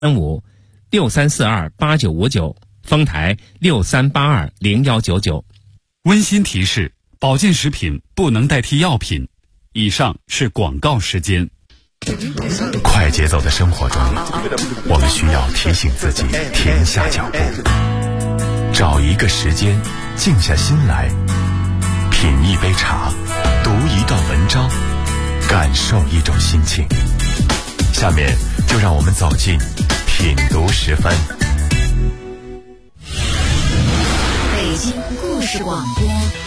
6563428959，丰台63820199。 温馨提示：保健食品不能代替药品。以上是广告时间。 快节奏的生活中，我们需要提醒自己停下脚步，找一个时间，静下心来，品一杯茶，读一段文章，感受一种心情。下面就让我们走进品读时分。 北京故事广播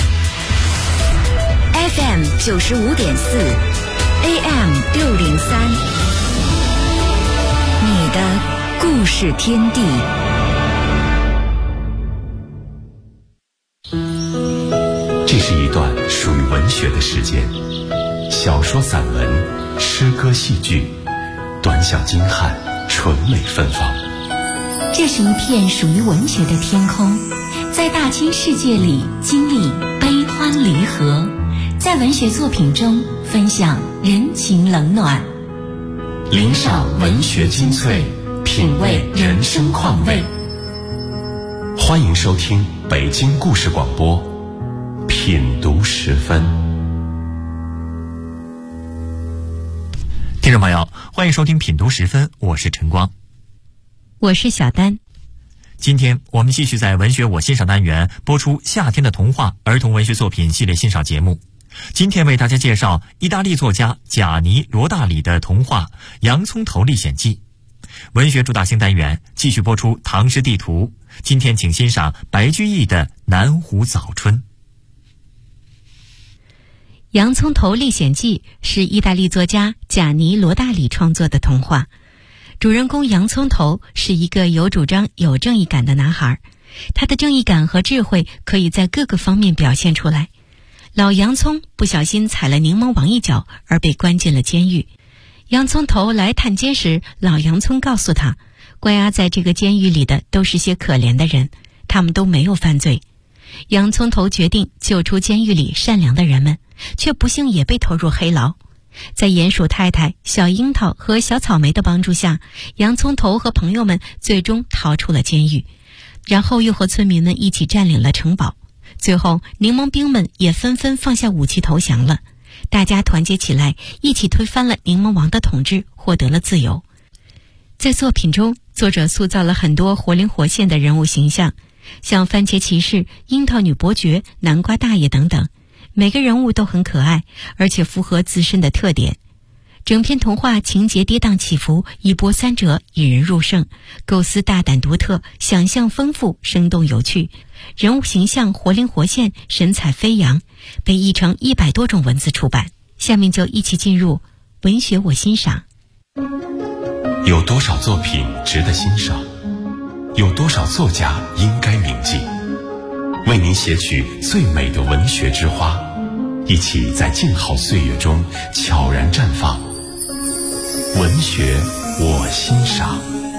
FM 95.4 AM 603，你的故事天地。 这是一段属于文学的时间，小说、散文、诗歌、戏剧，短小精悍，纯美芬芳。 这是一片属于文学的天空，在大千世界里经历悲欢离合，在文学作品中分享人情冷暖， 领赏文学精粹，品味人生况味。欢迎收听北京故事广播品读时分。 听众朋友，欢迎收听品读时分，我是陈光， 我是小丹。 今天我们继续在文学我欣赏单元播出夏天的童话儿童文学作品系列欣赏节目。今天为大家介绍意大利作家贾尼罗大里的童话《洋葱头历险记》。文学主打星单元继续播出唐诗地图，今天请欣赏白居易的《南湖早春》。 《洋葱头历险记》是意大利作家贾尼罗大里创作的童话。主人公洋葱头是一个有主张、有正义感的男孩，他的正义感和智慧可以在各个方面表现出来。老洋葱不小心踩了柠檬王一脚，而被关进了监狱。洋葱头来探监时，老洋葱告诉他，关押在这个监狱里的都是些可怜的人，他们都没有犯罪。洋葱头决定救出监狱里善良的人们，却不幸也被投入黑牢。在鼹鼠太太、小樱桃和小草莓的帮助下，洋葱头和朋友们最终逃出了监狱，然后又和村民们一起占领了城堡。最后柠檬兵们也纷纷放下武器投降了，大家团结起来，一起推翻了柠檬王的统治，获得了自由。在作品中，作者塑造了很多活灵活现的人物形象，像番茄骑士、樱桃女伯爵、南瓜大爷等等，每个人物都很可爱，而且符合自身的特点。整篇童话情节跌宕起伏，一波三折，引人入胜，构思大胆独特，想象丰富，生动有趣，人物形象活灵活现，神采飞扬，被译成100多种文字出版。下面就一起进入文学我欣赏。 有多少作品值得欣赏？有多少作家应该铭记？为您写取最美的文学之花，一起在静好岁月中悄然绽放。文学我欣赏。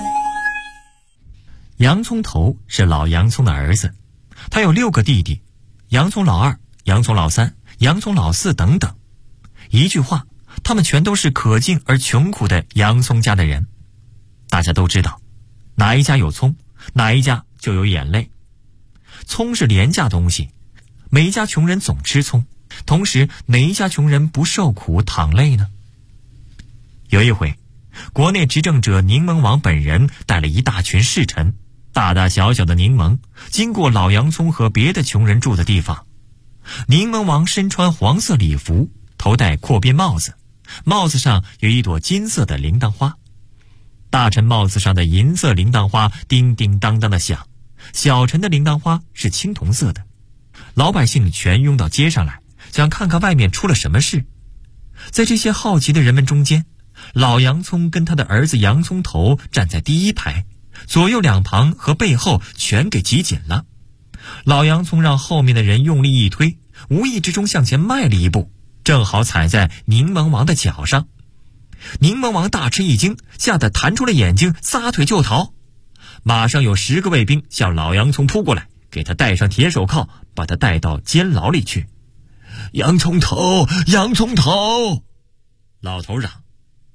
洋葱头是老洋葱的儿子，他有6个弟弟，洋葱老2、洋葱老3、洋葱老4等等。一句话，他们全都是可敬而穷苦的洋葱家的人。大家都知道，哪一家有葱，哪一家就有眼泪。葱是廉价东西，每一家穷人总吃葱，同时哪一家穷人不受苦淌泪呢？有一回，国内执政者柠檬王本人带了一大群侍臣，大大小小的柠檬，经过老洋葱和别的穷人住的地方。柠檬王身穿黄色礼服，头戴阔边帽子，帽子上有一朵金色的铃铛花。大臣帽子上的银色铃铛花叮叮当当的响，小臣的铃铛花是青铜色的。老百姓全拥到街上来，想看看外面出了什么事。在这些好奇的人们中间，老洋葱跟他的儿子洋葱头站在第一排，左右两旁和背后全给挤紧了。老洋葱让后面的人用力一推，无意之中向前迈了一步，正好踩在柠檬王的脚上。柠檬王大吃一惊，吓得弹出了眼睛，撒腿就逃。马上有10个卫兵向老洋葱扑过来，给他戴上铁手铐，把他带到监牢里去。洋葱头，洋葱头！老头嚷。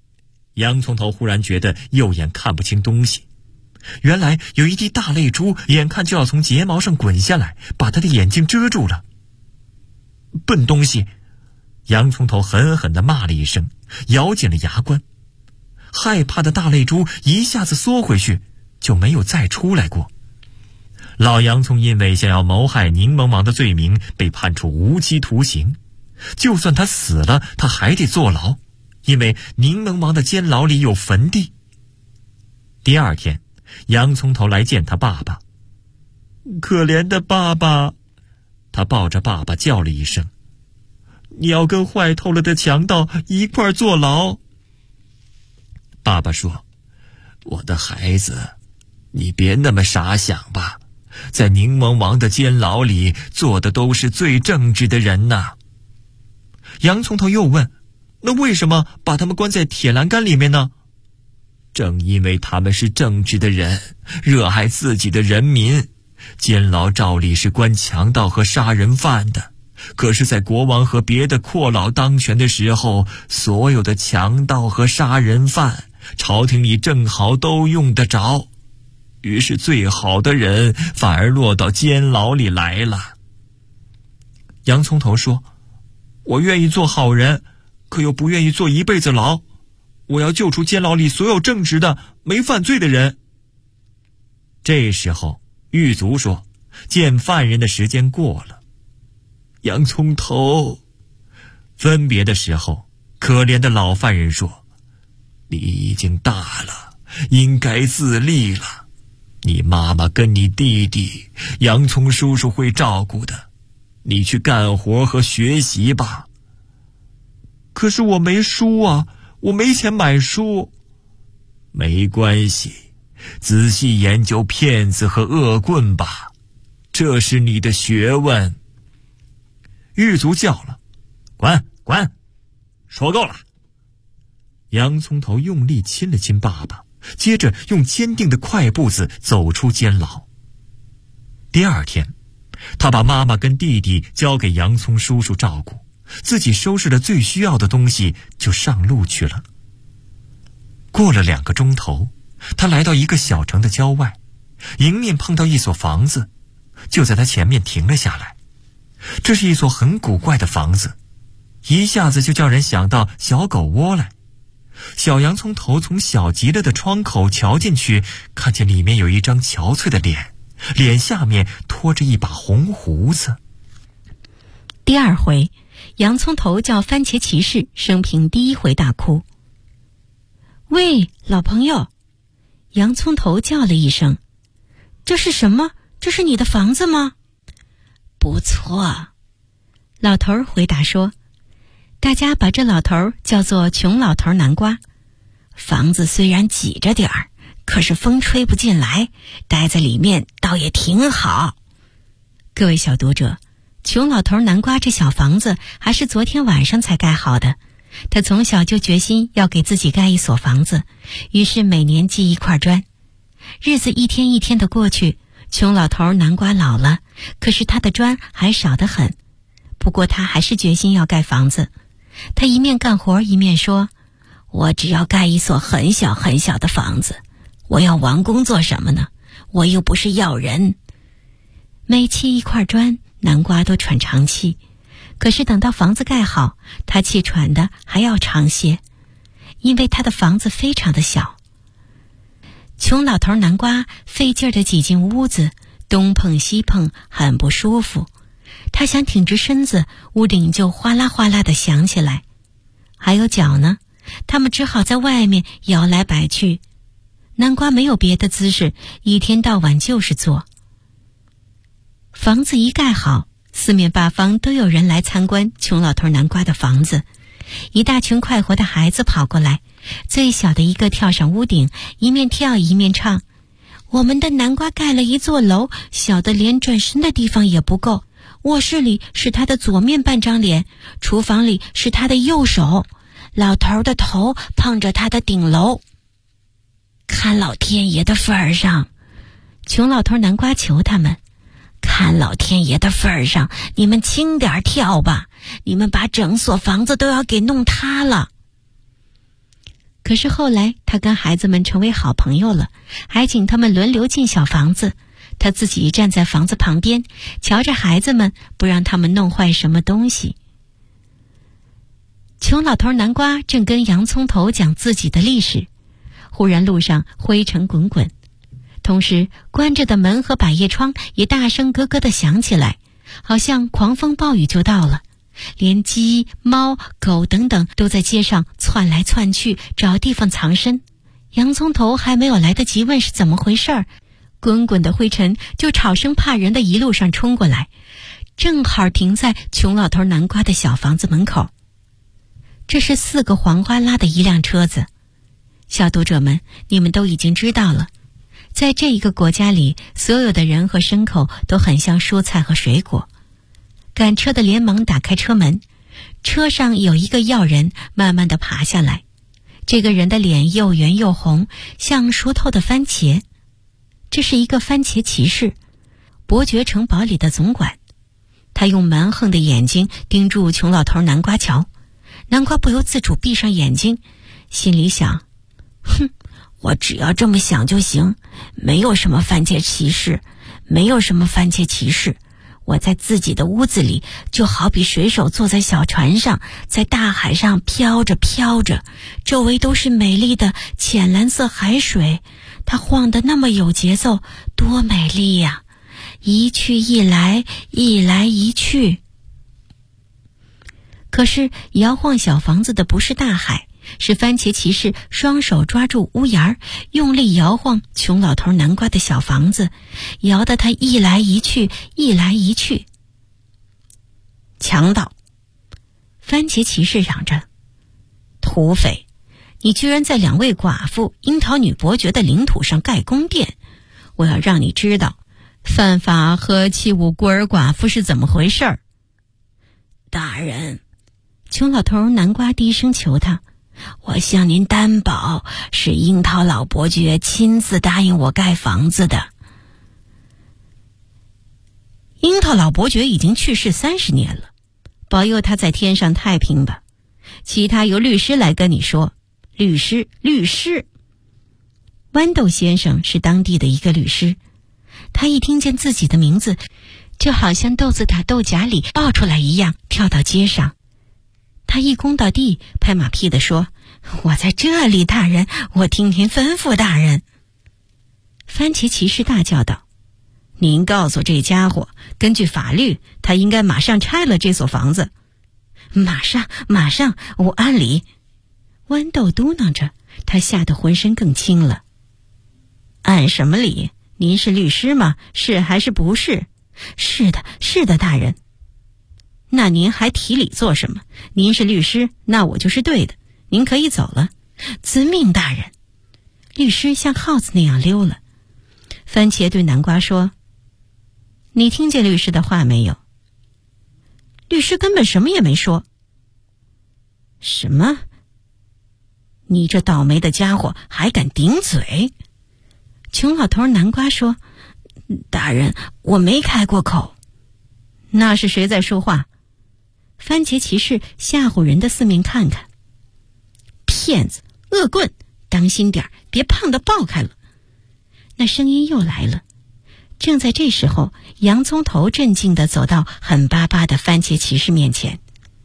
洋葱头忽然觉得右眼看不清东西，原来有一滴大泪珠眼看就要从睫毛上滚下来，把他的眼睛遮住了。笨东西！洋葱头狠狠地骂了一声，咬紧了牙关。害怕的大泪珠一下子缩回去，就没有再出来过。老洋葱因为想要谋害柠檬王的罪名被判处无期徒刑，就算他死了，他还得坐牢，因为柠檬王的监牢里有坟地。第二天，洋葱头来见他爸爸。可怜的爸爸，他抱着爸爸叫了一声：“你要跟坏透了的强盗一块儿坐牢。”爸爸说：“我的孩子，你别那么傻想吧，在柠檬王的监牢里坐的都是最正直的人呐。”洋葱头又问：“那为什么把他们关在铁栏杆里面呢？”正因为他们是正直的人，热爱自己的人民。监牢照理是关强盗和杀人犯的，可是在国王和别的阔佬当权的时候，所有的强盗和杀人犯朝廷里正好都用得着，于是最好的人反而落到监牢里来了。洋葱头说：“我愿意做好人，可又不愿意坐一辈子牢。我要救出监牢里所有正直的、没犯罪的人。”这时候，狱卒说：“见犯人的时间过了。”洋葱头。分别的时候，可怜的老犯人说：“你已经大了，应该自立了。你妈妈跟你弟弟洋葱叔叔会照顾的，你去干活和学习吧。”可是我没书啊，我没钱买书。没关系，仔细研究骗子和恶棍吧，这是你的学问。狱卒叫了：“滚滚，说够了。”洋葱头用力亲了亲爸爸，接着用坚定的快步子走出监牢。第二天，他把妈妈跟弟弟交给洋葱叔叔照顾，自己收拾了最需要的东西就上路去了。过了2个钟头，他来到一个小城的郊外，迎面碰到一所房子，就在他前面停了下来。这是一所很古怪的房子，一下子就叫人想到小狗窝来。小洋葱头从小极了的窗口瞧进去，看见里面有一张憔悴的脸，脸下面拖着一把红胡子。 第二回，洋葱头叫番茄骑士生平第1回大哭。喂，老朋友！洋葱头叫了一声：“这是什么？这是你的房子吗？”“不错。”老头回答说。大家把这老头叫做穷老头南瓜。房子虽然挤着点儿，可是风吹不进来，待在里面倒也挺好。各位小读者，穷老头南瓜这小房子还是昨天晚上才盖好的。他从小就决心要给自己盖一所房子，于是每年积一块砖。日子一天一天的过去，穷老头南瓜老了，可是他的砖还少得很。不过他还是决心要盖房子。他一面干活一面说：“我只要盖一所很小很小的房子，我要完工做什么呢？我又不是要人。”每砌一块砖，南瓜都喘长气。可是等到房子盖好，他气喘的还要长些，因为他的房子非常的小。穷老头南瓜费劲儿地挤进屋子，东碰西碰，很不舒服。他想挺直身子，屋顶就哗啦哗啦地响起来。还有脚呢，他们只好在外面摇来摆去。南瓜没有别的姿势，一天到晚就是坐。房子一盖好，四面八方都有人来参观穷老头南瓜的房子。一大群快活的孩子跑过来，最小的一个跳上屋顶，一面跳一面唱：“我们的南瓜盖了一座楼，小的连转身的地方也不够。卧室里是他的左面半张脸，厨房里是他的右手，老头的头碰着他的顶楼。看老天爷的份儿上！”穷老头南瓜求他们：“看老天爷的份儿上，你们轻点跳吧，你们把整所房子都要给弄塌了。” 可是后来他跟孩子们成为好朋友了，还请他们轮流进小房子，他自己站在房子旁边，瞧着孩子们，不让他们弄坏什么东西。穷老头南瓜正跟洋葱头讲自己的历史，忽然路上灰尘滚滚，同时关着的门和百叶窗也大声咯咯地响起来，好像狂风暴雨就到了。连鸡、猫、狗等等都在街上窜来窜去，找地方藏身。洋葱头还没有来得及问是怎么回事儿，滚滚的灰尘就吵声怕人的一路上冲过来，正好停在穷老头南瓜的小房子门口。这是4个黄花拉的一辆车子。小读者们，你们都已经知道了，在这一个国家里，所有的人和牲口都很像蔬菜和水果。赶车的连忙打开车门，车上有一个药人慢慢地爬下来。这个人的脸又圆又红，像熟透的番茄。这是一个番茄骑士，伯爵城堡里的总管。他用蛮横的眼睛盯住穷老头南瓜瞧，南瓜不由自主闭上眼睛，心里想，我只要这么想就行，没有什么番茄骑士，没有什么番茄骑士。我在自己的屋子里，就好比水手坐在小船上，在大海上飘着飘着，周围都是美丽的浅蓝色海水，它晃得那么有节奏，多美丽呀！一去一来，一来一去。可是摇晃小房子的不是大海，是番茄骑士双手抓住屋檐，用力摇晃穷老头南瓜的小房子，摇得他一来一去，一来一去。强盗！番茄骑士嚷着，土匪！你居然在2位寡妇樱桃女伯爵的领土上盖宫殿！我要让你知道，犯法和欺侮孤儿寡妇是怎么回事儿。大人，穷老头南瓜低声求他，我向您担保，是樱桃老伯爵亲自答应我盖房子的。樱桃老伯爵已经去世30年了，保佑他在天上太平吧。其他由律师来跟你说。律师。豌豆先生是当地的一个律师，他一听见自己的名字，就好像豆子打豆荚里爆出来一样，跳到街上。他一躬到地，拍马屁地说，我在这里，大人，我听您吩咐，大人。番茄骑士大叫道，您告诉这家伙，根据法律，他应该马上拆了这所房子。马上，我按理。豌豆嘟囔着，他吓得浑身更轻了。按什么理？您是律师吗？是还是不是？是的，大人。那您还提理做什么？您是律师，那我就是对的，您可以走了。遵命，大人。律师像耗子那样溜了。番茄对南瓜说，你听见律师的话没有？律师根本什么也没说。什么？你这倒霉的家伙还敢顶嘴！穷老头南瓜说，大人，我没开过口。那是谁在说话？番茄骑士吓唬人的四面看看。骗子，恶棍，当心点，别胖得爆开了。那声音又来了。正在这时候，洋葱头镇静地走到狠巴巴的番茄骑士面前。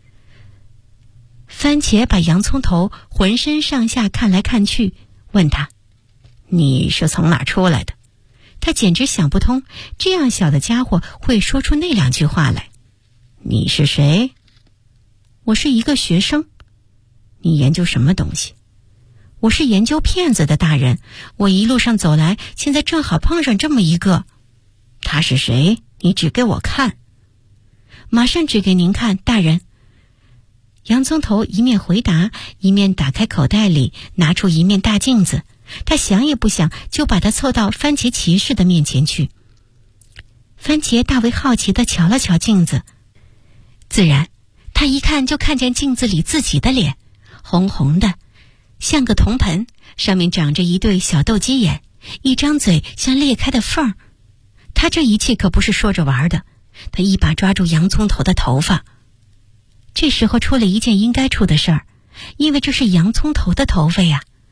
番茄把洋葱头浑身上下看来看去，问他，你是从哪儿出来的？他简直想不通，这样小的家伙会说出那2句话来。你是谁？我是一个学生。你研究什么东西？我是研究骗子的，大人。我一路上走来，现在正好碰上这么一个。他是谁？你指给我看。马上指给您看，大人。洋葱头一面回答，一面打开口袋里拿出一面大镜子，他想也不想就把它凑到番茄骑士的面前去。番茄大为好奇地瞧了瞧镜子，自然他一看就看见镜子里自己的脸，红红的，像个铜盆，上面长着一对小斗鸡眼，一张嘴像裂开的缝儿。他这一切可不是说着玩的，他一把抓住洋葱头的头发。这时候出了一件应该出的事儿，因为这是洋葱头的头发呀。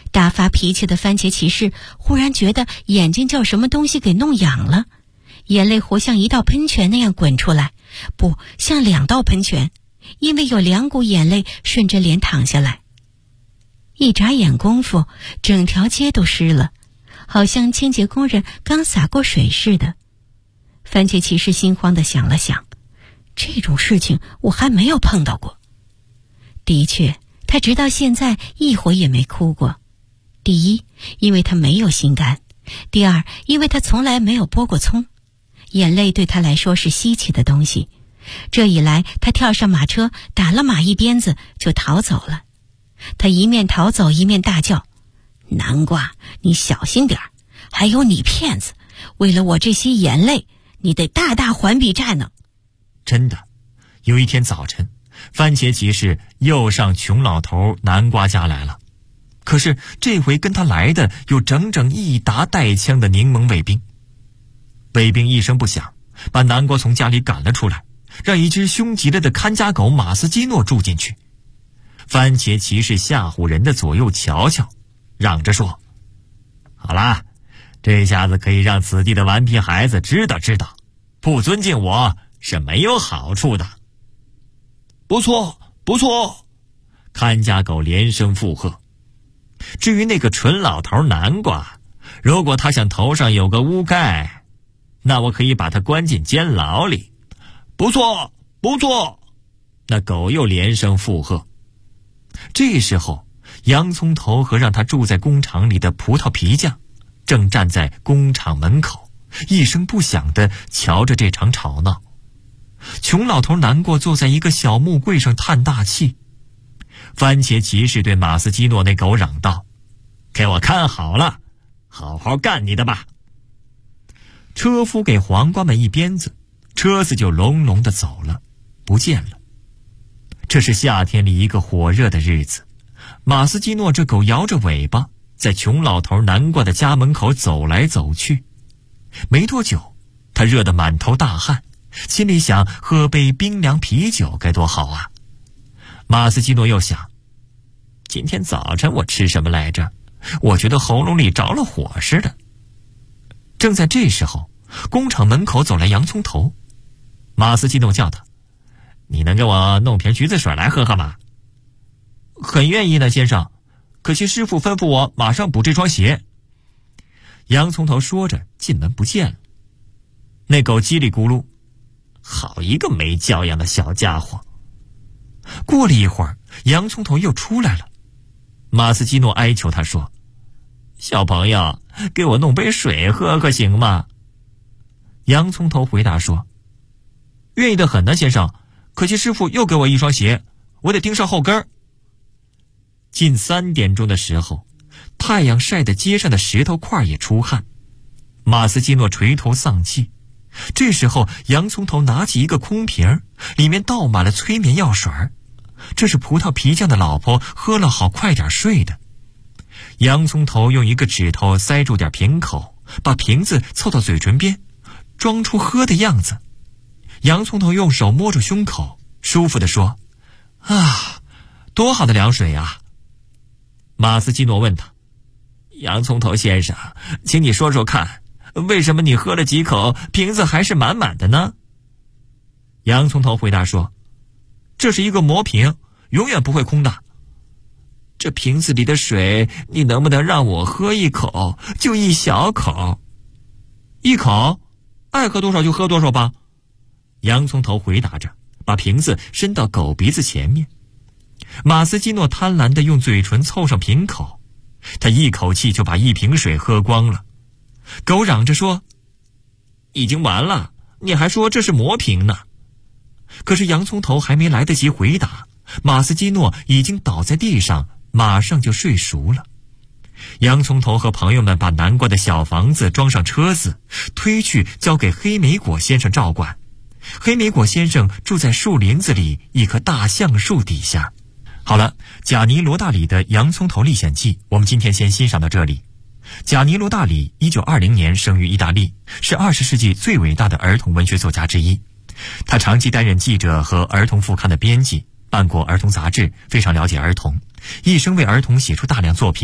大发脾气的番茄骑士忽然觉得眼睛叫什么东西给弄痒了，眼泪活像一道喷泉那样滚出来，不，像2道喷泉，因为有2股眼泪顺着脸淌下来。一眨眼功夫，整条街都湿了，好像清洁工人刚洒过水似的。番茄骑士心慌地想了想，这种事情我还没有碰到过。的确，他直到现在一回也没哭过。第一，因为他没有心肝；第二，因为他从来没有剥过葱，眼泪对他来说是稀奇的东西。这一来，他跳上马车，打了马一鞭子就逃走了。他一面逃走一面大叫：南瓜，你小心点儿！还有你骗子，为了我这些眼泪，你得大大还笔债呢。 真的，有一天早晨，番茄骑士又上穷老头南瓜家来了。可是这回跟他来的有整整1沓带枪的柠檬卫兵。卫兵一声不响，把南瓜从家里赶了出来，让一只凶极了的看家狗马斯基诺住进去。番茄骑士吓唬人的左右瞧瞧，嚷着说：好啦，这下子可以让此地的顽皮孩子知道，不尊敬我是没有好处的。不错，不错，看家狗连声附和。至于那个蠢老头南瓜，如果他想头上有个污盖，那我可以把他关进监牢里。不错，不错，那狗又连声附和。这时候，洋葱头和让他住在工厂里的葡萄皮匠正站在工厂门口，一声不响地瞧着这场吵闹。穷老头难过坐在一个小木柜上叹大气。番茄骑士对马斯基诺那狗嚷道：给我看好了，好好干你的吧。车夫给黄瓜们一鞭子，车子就隆隆地走了，不见了。这是夏天里一个火热的日子，马斯基诺这狗摇着尾巴在穷老头南瓜的家门口走来走去。没多久，他热得满头大汗，心里想喝杯冰凉啤酒该多好啊。马斯基诺又想，今天早晨我吃什么来着？我觉得喉咙里着了火似的。正在这时候，工厂门口走来洋葱头。马斯基诺叫他：你能给我弄瓶橘子水来喝喝吗？很愿意呢，先生，可惜师傅吩咐我马上补这双鞋。洋葱头说着进门不见了。那狗叽里咕噜，好一个没教养的小家伙。过了一会儿，洋葱头又出来了。马斯基诺哀求他说：小朋友，给我弄杯水喝喝行吗？洋葱头回答说：愿意的很呢，先生，可惜师傅又给我一双鞋，我得盯上后跟儿。近3点钟的时候，太阳晒得街上的石头块也出汗，马斯基诺垂头丧气。这时候，洋葱头拿起一个空瓶，里面倒满了催眠药水，这是葡萄皮匠的老婆喝了好快点睡的。洋葱头用一个指头塞住点瓶口，把瓶子凑到嘴唇边，装出喝的样子。洋葱头用手摸住胸口，舒服地说：啊，多好的凉水啊！马斯基诺问他：洋葱头先生，请你说说看，为什么你喝了几口，瓶子还是满满的呢？洋葱头回答说：这是一个魔瓶，永远不会空的。这瓶子里的水，你能不能让我喝一口？就一小口。一口？爱喝多少就喝多少吧。洋葱头回答着，把瓶子伸到狗鼻子前面。马斯基诺贪婪地用嘴唇凑上瓶口，他一口气就把一瓶水喝光了。狗嚷着说：已经完了，你还说这是魔瓶呢。可是洋葱头还没来得及回答，马斯基诺已经倒在地上，马上就睡熟了。洋葱头和朋友们把南瓜的小房子装上车子，推去交给黑莓果先生照管。黑莓果先生住在树林子里一棵大橡树底下。好了，贾尼罗大里的《洋葱头历险记》我们今天先欣赏到这里。贾尼罗大里1920年生于意大利，是20世纪最伟大的儿童文学作家之一。他长期担任记者和儿童副刊的编辑，办过儿童杂志，非常了解儿童，一生为儿童写出大量作品。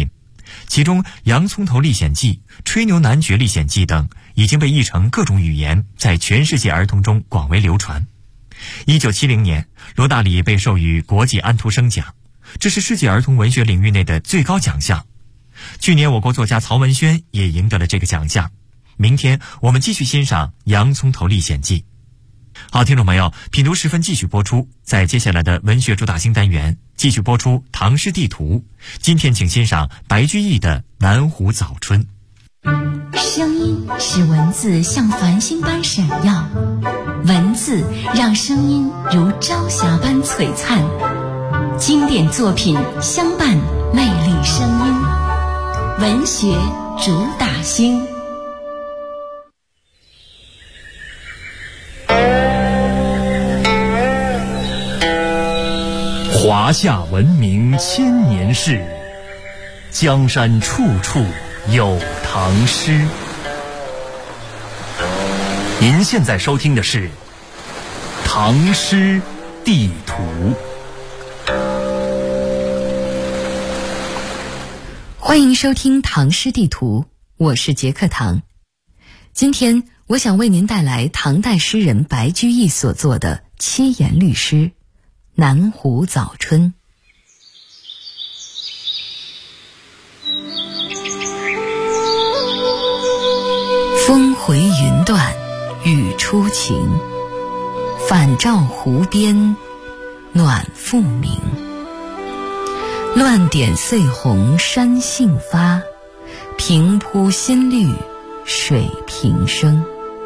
其中《洋葱头历险记》《吹牛男爵历险记》等已经被译成各种语言，在全世界儿童中广为流传。1970年，罗大里被授予国际安徒生奖，这是世界儿童文学领域内的最高奖项。去年我国作家曹文轩也赢得了这个奖项。明天我们继续欣赏《洋葱头历险记》。好，听众朋友，品读时分继续播出，在接下来的文学主打新单元继续播出唐诗地图。今天请欣赏白居易的《南湖早春》。 声音使文字像繁星般闪耀，文字让声音如朝霞般璀璨，经典作品相伴魅力声音，文学主打星。 华夏文明千年事，江山处处有唐诗。您现在收听的是《唐诗地图》。 欢迎收听《唐诗地图》，我是杰克唐。今天我想为您带来唐代诗人白居易所作的7言律诗《南湖早春》。峰回云断雨初晴，返照湖边暖复明。乱点碎红山杏发，平铺新绿水平生。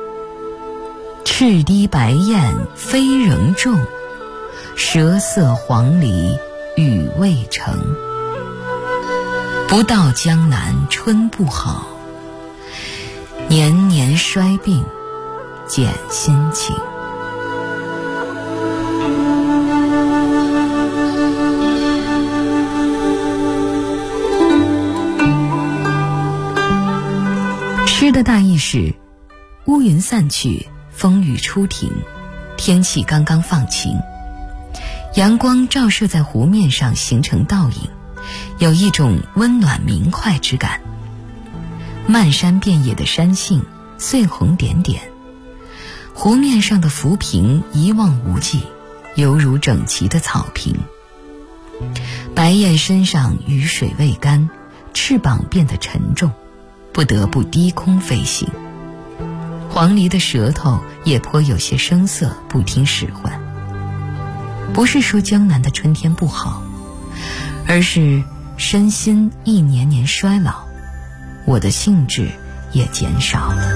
赤堤白雁飞仍众，蛇色黄鹂语未成。不到江南春不好，年年衰病减心情。诗的大意是：乌云散去，风雨初停，天气刚刚放晴，阳光照射在湖面上形成倒影，有一种温暖明快之感。漫山遍野的山杏碎红点点，湖面上的浮萍一望无际，犹如整齐的草坪。白雁身上雨水未干，翅膀变得沉重，不得不低空飞行。黄鹂的舌头也颇有些生涩，不听使唤。不是说江南的春天不好，而是身心一年年衰老，我的兴致也减少了。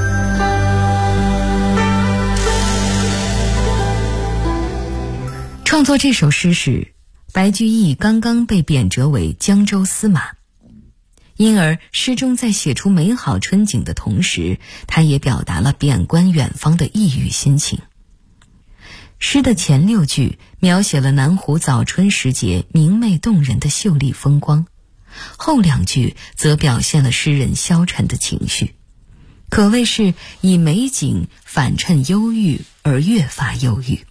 创作这首诗时，白居易刚刚被贬谪为江州司马，因而诗中在写出美好春景的同时，他也表达了贬官远方的抑郁心情。诗的前6句描写了南湖早春时节明媚动人的秀丽风光，后2句则表现了诗人消沉的情绪，可谓是以美景反衬忧郁而越发忧郁。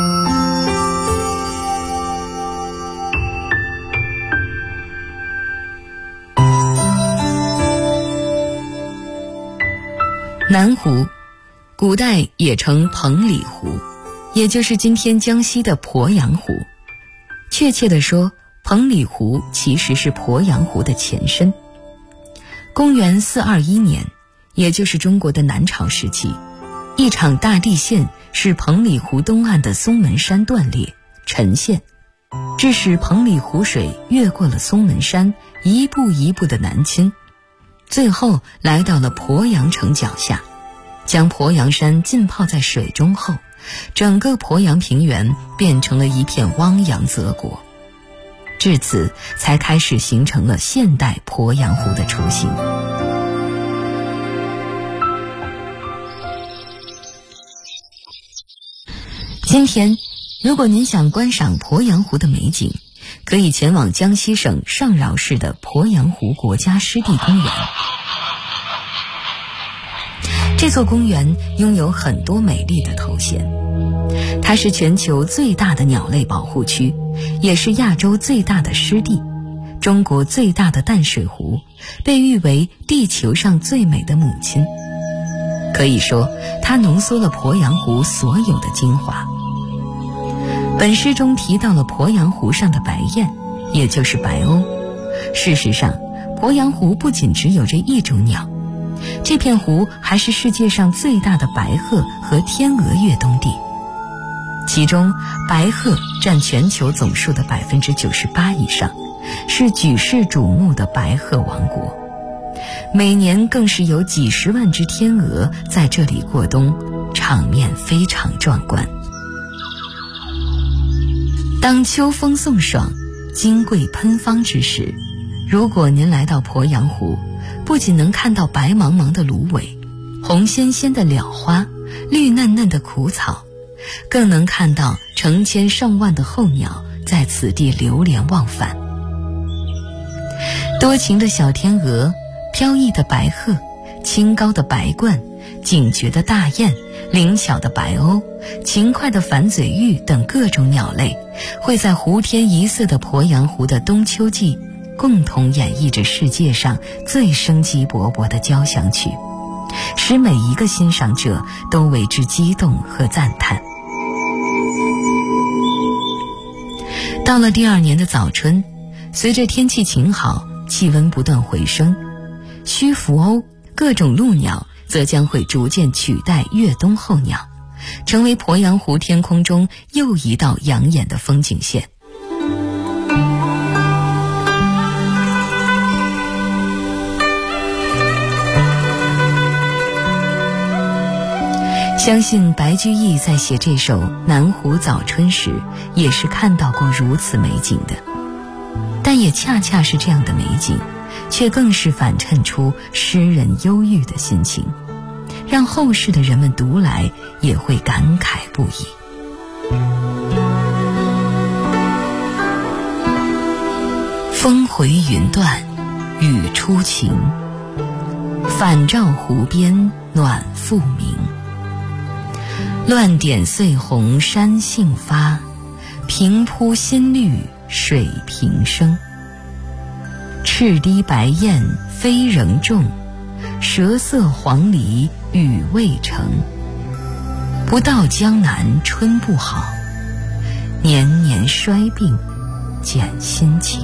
南湖，古代也称彭蠡湖，也就是今天江西的鄱阳湖。确切地说，彭蠡湖其实是鄱阳湖的前身。公元421年，也就是中国的南朝时期，一场大地陷使彭蠡湖东岸的松门山断裂沉陷，致使彭蠡湖水越过了松门山，一步一步的南侵，最后来到了鄱阳城脚下，将鄱阳山浸泡在水中后，整个鄱阳平原变成了一片汪洋泽国，至此才开始形成了现代鄱阳湖的雏形。今天，如果您想观赏鄱阳湖的美景，可以前往江西省上饶市的鄱阳湖国家湿地公园。这座公园拥有很多美丽的头衔，它是全球最大的鸟类保护区，也是亚洲最大的湿地， 中国最大的淡水湖，被誉为地球上最美的母亲。可以说，它浓缩了鄱阳湖所有的精华。本诗中提到了鄱阳湖上的白雁，也就是白鸥。事实上，鄱阳湖不仅只有这一种鸟，这片湖还是世界上最大的白鹤和天鹅跃东地。其中，白鹤占全球总数的98%以上，是举世瞩目的白鹤王国。每年更是有几十万只天鹅在这里过冬，场面非常壮观。当秋风送爽，金桂喷芳之时，如果您来到鄱阳湖，不仅能看到白茫茫的芦苇、红鲜鲜的蓼花、绿嫩嫩的苦草，更能看到成千上万的候鸟在此地流连忘返。多情的小天鹅、飘逸的白鹤、清高的白鹳、警觉的大雁、灵巧的白鸥、勤快的反嘴鹬等各种鸟类，会在湖天一色的鄱阳湖的冬秋季，共同演绎着世界上最生机勃勃的交响曲，使每一个欣赏者都为之激动和赞叹。到了第2年的早春，随着天气晴好，气温不断回升，须伏鸥、各种鹭鸟则将会逐渐取代越冬候鸟，成为鄱阳湖天空中又一道养眼的风景线。相信白居易在写这首《南湖早春》时，也是看到过如此美景的。但也恰恰是这样的美景，却更是反衬出诗人忧郁的心情，让后世的人们读来也会感慨不已。风回云断，雨初晴，反照湖边暖复明。乱点碎红山杏发，平铺新绿水平生。赤堤白雁飞仍众，蛇色黄鹂羽未成。不到江南春不好，年年衰病减心情。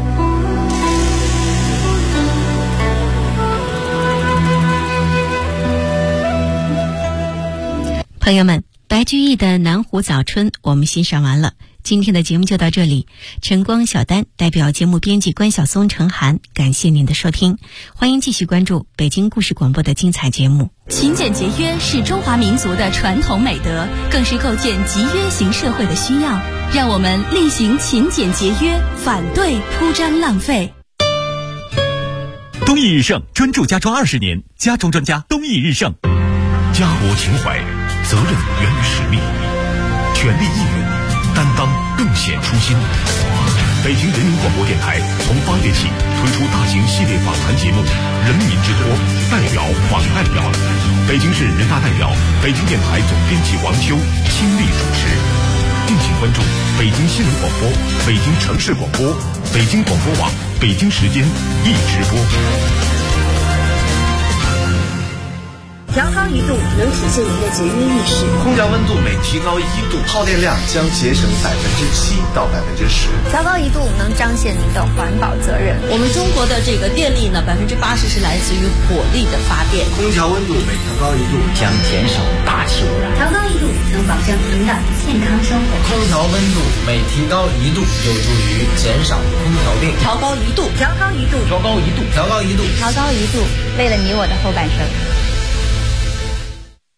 朋友们，白居易的《南湖早春》我们欣赏完了，今天的节目就到这里。晨光小丹代表节目编辑关晓松、程涵，感谢您的收听，欢迎继续关注北京故事广播的精彩节目。 勤俭节约是中华民族的传统美德，更是构建集约型社会的需要。让我们力行勤俭节约，反对铺张浪费。 东益日盛专注家装20年，家装专家东益日盛。 家国情怀，责任源于使命，全力以赴，担当更显初心。北京人民广播电台从8月起推出大型系列访谈节目《人民之托》，代表访代表，北京市人大代表、北京电台总编辑王秋亲力主持。敬请关注北京新闻广播、北京城市广播、北京广播网、北京时间一直播。 调高1度能体现您的节约意识。 空调温度每提高1度，耗电量将节省7%到10%。 调高1度能彰显您的环保责任。 我们中国的这个电力呢，80%是来自于火力的发电。 空调温度每调高1度将减少大气污染。 调高1度能保障您的健康生活。 空调温度每提高1度有助于减少空调病。 调高1度， 调高1度， 调高1度，调高1度， 调高1度，为了你我的后半生。